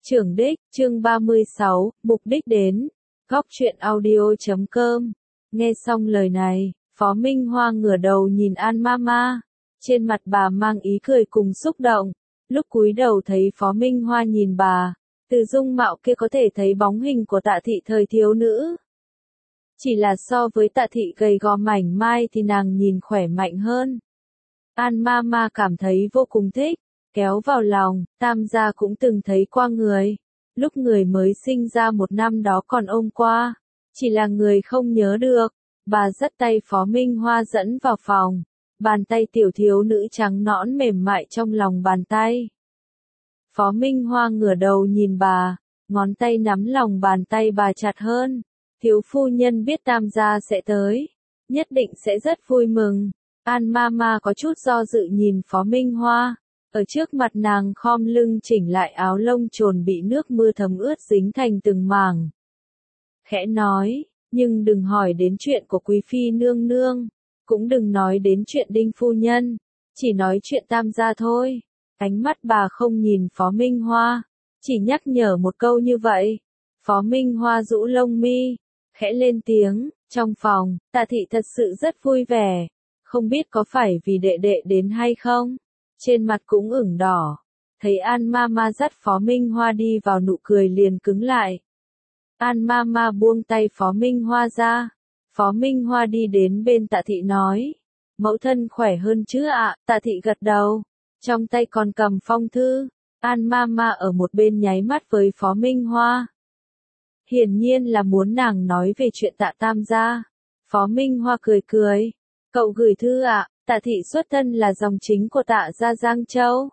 Trưởng đích, chương 36, mục đích đến. Góc truyện audio.com. Nghe xong lời này, Phó Minh Hoa ngửa đầu nhìn An Mama. Trên mặt bà mang ý cười cùng xúc động. Lúc cúi đầu thấy Phó Minh Hoa nhìn bà, từ dung mạo kia có thể thấy bóng hình của Tạ Thị thời thiếu nữ. Chỉ là so với Tạ Thị gầy gò mảnh mai thì nàng nhìn khỏe mạnh hơn. An Mama cảm thấy vô cùng thích, kéo vào lòng. Tam gia cũng từng thấy qua người. Lúc người mới sinh ra một năm đó còn ôm qua. Chỉ là người không nhớ được. Bà dắt tay Phó Minh Hoa dẫn vào phòng. Bàn tay tiểu thiếu nữ trắng nõn mềm mại trong lòng bàn tay. Phó Minh Hoa ngửa đầu nhìn bà, ngón tay nắm lòng bàn tay bà chặt hơn. Thiếu phu nhân biết tam gia sẽ tới, nhất định sẽ rất vui mừng. An Mama có chút do dự nhìn Phó Minh Hoa. Ở trước mặt nàng khom lưng chỉnh lại áo lông trồn bị nước mưa thấm ướt dính thành từng mảng. Khẽ nói, nhưng đừng hỏi đến chuyện của quý phi nương nương, cũng đừng nói đến chuyện Đinh phu nhân, chỉ nói chuyện tam gia thôi. Ánh mắt bà không nhìn Phó Minh Hoa, chỉ nhắc nhở một câu như vậy. Phó Minh Hoa rũ lông mi, khẽ lên tiếng. Trong phòng, Tạ Thị thật sự rất vui vẻ, không biết có phải vì đệ đệ đến hay không. Trên mặt cũng ửng đỏ. Thấy An Mama dắt Phó Minh Hoa đi vào nụ cười liền cứng lại. An Mama buông tay Phó Minh Hoa ra. Phó Minh Hoa đi đến bên Tạ Thị nói. Mẫu thân khỏe hơn chứ ạ? Tạ Thị gật đầu. Trong tay còn cầm phong thư. An Mama ở một bên nháy mắt với Phó Minh Hoa. Hiển nhiên là muốn nàng nói về chuyện Tạ tam gia. Phó Minh Hoa cười cười. Cậu gửi thư ạ? Tạ Thị xuất thân là dòng chính của Tạ gia Giang Châu.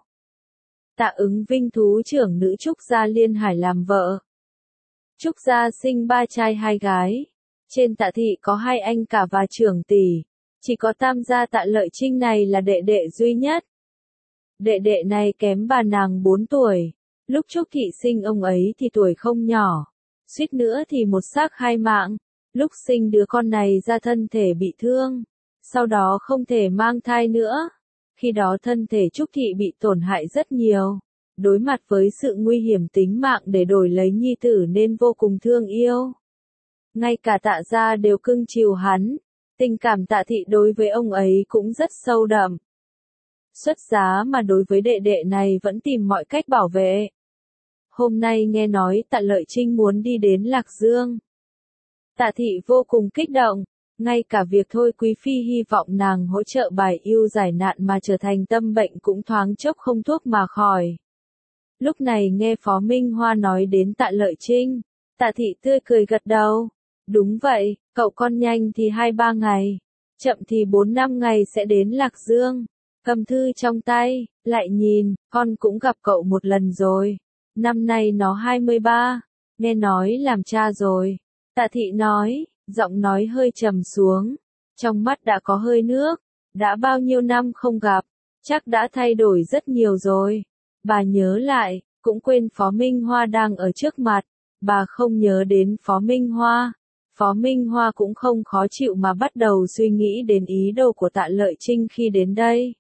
Tạ Ứng Vinh thú trưởng nữ Trúc gia Liên Hải làm vợ. Trúc gia sinh 3 trai 2 gái. Trên Tạ Thị có 2 anh cả và trưởng tỷ. Chỉ có tam gia Tạ Lợi Trinh này là đệ đệ duy nhất. Đệ đệ này kém bà nàng 4 tuổi. Lúc Trúc Thị sinh ông ấy thì tuổi không nhỏ. Suýt nữa thì một xác 2 mạng. Lúc sinh đứa con này ra thân thể bị thương. Sau đó không thể mang thai nữa. Khi đó thân thể Trúc Thị bị tổn hại rất nhiều. Đối mặt với sự nguy hiểm tính mạng để đổi lấy nhi tử nên vô cùng thương yêu. Ngay cả Tạ gia đều cưng chiều hắn. Tình cảm Tạ Thị đối với ông ấy cũng rất sâu đậm. Xuất giá mà đối với đệ đệ này vẫn tìm mọi cách bảo vệ. Hôm nay nghe nói Tạ Lợi Trinh muốn đi đến Lạc Dương. Tạ Thị vô cùng kích động. Ngay cả việc thôi quý phi hy vọng nàng hỗ trợ bài yêu giải nạn mà trở thành tâm bệnh cũng thoáng chốc không thuốc mà khỏi. Lúc này nghe Phó Minh Hoa nói đến Tạ Lợi Trinh, Tạ Thị tươi cười gật đầu. Đúng vậy, cậu con nhanh thì 2-3 ngày, chậm thì 4-5 ngày sẽ đến Lạc Dương. Cầm thư trong tay, lại nhìn, con cũng gặp cậu một lần rồi. Năm nay nó 23, nghe nói làm cha rồi. Tạ Thị nói. Giọng nói hơi trầm xuống, trong mắt đã có hơi nước, đã bao nhiêu năm không gặp, chắc đã thay đổi rất nhiều rồi. Bà nhớ lại, cũng quên Phó Minh Hoa đang ở trước mặt, bà không nhớ đến Phó Minh Hoa. Phó Minh Hoa cũng không khó chịu mà bắt đầu suy nghĩ đến ý đồ của Tạ Lợi Trinh khi đến đây.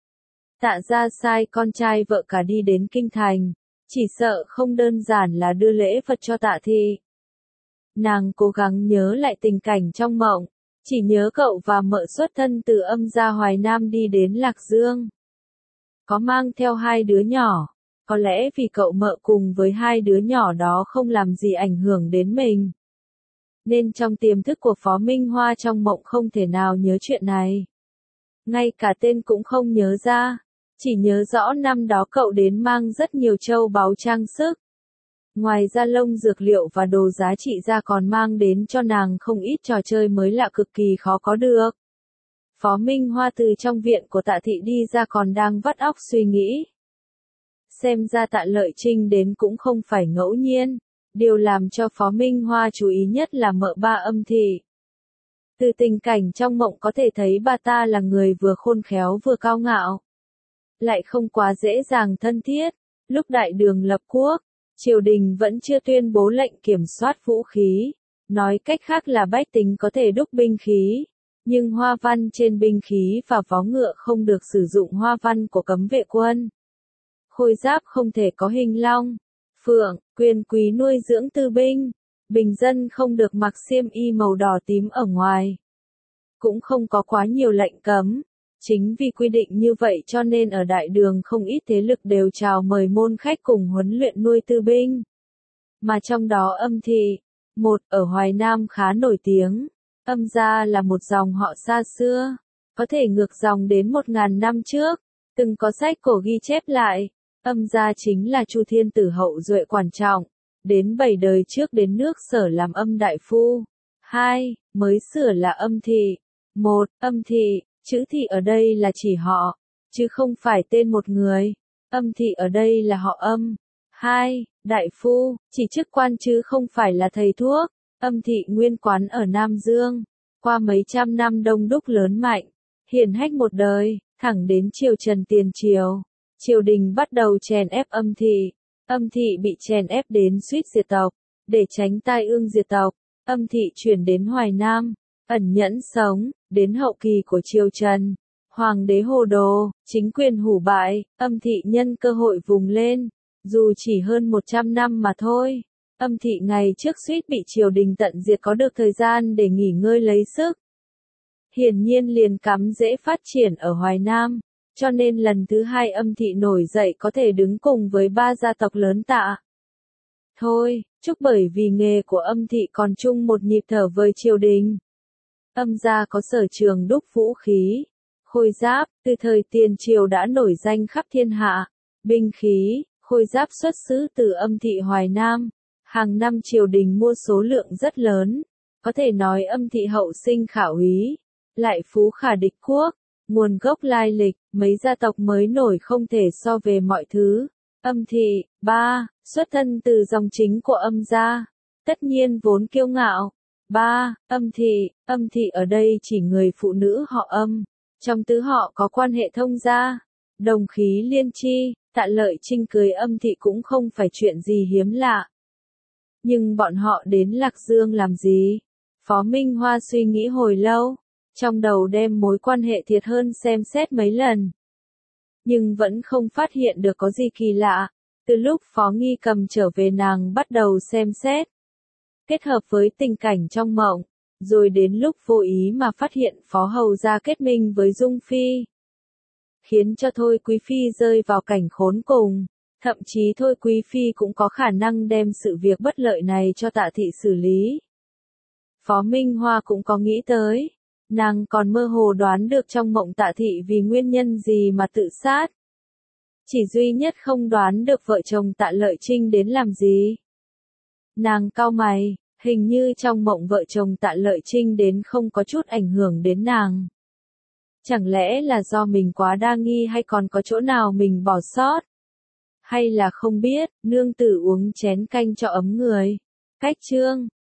Tạ gia sai con trai vợ cả đi đến Kinh Thành, chỉ sợ không đơn giản là đưa lễ vật cho Tạ Thị. Nàng cố gắng nhớ lại tình cảnh trong mộng, chỉ nhớ cậu và mợ xuất thân từ Âm gia Hoài Nam đi đến Lạc Dương. Có mang theo 2 đứa nhỏ, có lẽ vì cậu mợ cùng với 2 đứa nhỏ đó không làm gì ảnh hưởng đến mình. Nên trong tiềm thức của Phó Minh Hoa trong mộng không thể nào nhớ chuyện này. Ngay cả tên cũng không nhớ ra, chỉ nhớ rõ năm đó cậu đến mang rất nhiều châu báu trang sức. Ngoài ra lông dược liệu và đồ giá trị ra còn mang đến cho nàng không ít trò chơi mới lạ cực kỳ khó có được. Phó Minh Hoa từ trong viện của Tạ Thị đi ra còn đang vắt óc suy nghĩ. Xem ra Tạ Lợi Trinh đến cũng không phải ngẫu nhiên. Điều làm cho Phó Minh Hoa chú ý nhất là mợ ba Âm Thị. Từ tình cảnh trong mộng có thể thấy bà ta là người vừa khôn khéo vừa cao ngạo. Lại không quá dễ dàng thân thiết. Lúc Đại Đường lập quốc, triều đình vẫn chưa tuyên bố lệnh kiểm soát vũ khí, nói cách khác là bách tính có thể đúc binh khí, nhưng hoa văn trên binh khí và vó ngựa không được sử dụng hoa văn của cấm vệ quân. Khôi giáp không thể có hình long, Phượng, quyền quý nuôi dưỡng tư binh. Bình dân không được mặc xiêm y màu đỏ tím ở ngoài. Cũng không có quá nhiều lệnh cấm. Chính vì quy định như vậy cho nên ở đại đường không ít thế lực đều chào mời môn khách cùng huấn luyện nuôi tư binh. Mà trong đó Âm thị, một ở Hoài Nam khá nổi tiếng. Âm gia là một dòng họ xa xưa, có thể ngược dòng đến 1000 năm trước, từng có sách cổ ghi chép lại. Âm gia chính là Chu Thiên Tử hậu duệ quan trọng, đến 7 đời trước đến nước Sở làm Âm đại phu. 2. Mới sửa là Âm thị. 1. Âm thị, chữ thị ở đây là chỉ họ, chứ không phải tên một người. Âm thị ở đây là họ Âm. 2. Đại phu, chỉ chức quan chứ không phải là thầy thuốc. Âm thị nguyên quán ở Nam Dương, qua mấy trăm năm đông đúc lớn mạnh, hiển hách một đời, thẳng đến triều Trần tiền triều. Triều đình bắt đầu chèn ép Âm thị. Âm thị bị chèn ép đến suýt diệt tộc. Để tránh tai ương diệt tộc, Âm thị chuyển đến Hoài Nam, ẩn nhẫn sống, đến hậu kỳ của triều Trần. Hoàng đế hồ đồ, chính quyền hủ bại, Âm thị nhân cơ hội vùng lên. Dù chỉ hơn 100 năm mà thôi, Âm thị ngày trước suýt bị triều đình tận diệt có được thời gian để nghỉ ngơi lấy sức. Hiển nhiên liền cắm dễ phát triển ở Hoài Nam, cho nên lần thứ 2 Âm thị nổi dậy có thể đứng cùng với 3 gia tộc lớn Tạ. Thôi, chúc bởi vì nghề của Âm thị còn chung một nhịp thở với triều đình. Âm gia có sở trường đúc vũ khí, khôi giáp, từ thời tiền triều đã nổi danh khắp thiên hạ. Binh khí, khôi giáp xuất xứ từ Âm thị Hoài Nam. Hàng năm triều đình mua số lượng rất lớn, có thể nói Âm thị hậu sinh khả úy, lại phú khả địch quốc. Nguồn gốc lai lịch, mấy gia tộc mới nổi không thể so về mọi thứ. Âm thị, 3. Xuất thân từ dòng chính của Âm gia, tất nhiên vốn kiêu ngạo. 3. Âm thị ở đây chỉ người phụ nữ họ Âm, trong tứ họ có quan hệ thông gia, đồng khí liên chi. Tạ Lợi Trinh cưới Âm thị cũng không phải chuyện gì hiếm lạ. Nhưng bọn họ đến Lạc Dương làm gì? Phó Minh Hoa suy nghĩ hồi lâu, trong đầu đem mối quan hệ thiệt hơn xem xét mấy lần. Nhưng vẫn không phát hiện được có gì kỳ lạ. Từ lúc Phó Nghi Cầm trở về nàng bắt đầu xem xét. Kết hợp với tình cảnh trong mộng, rồi đến lúc vô ý mà phát hiện Phó Hầu gia kết minh với Dung Phi. Khiến cho Thôi Quý Phi rơi vào cảnh khốn cùng. Thậm chí Thôi Quý Phi cũng có khả năng đem sự việc bất lợi này cho Tạ thị xử lý. Phó Minh Hoa cũng có nghĩ tới. Nàng còn mơ hồ đoán được trong mộng Tạ thị vì nguyên nhân gì mà tự sát. Chỉ duy nhất không đoán được vợ chồng Tạ Lợi Trinh đến làm gì. Nàng cau mày, hình như trong mộng vợ chồng Tạ Lợi Trinh đến không có chút ảnh hưởng đến nàng. Chẳng lẽ là do mình quá đa nghi hay còn có chỗ nào mình bỏ sót? Hay là không biết, nương tử uống chén canh cho ấm người. Cách chương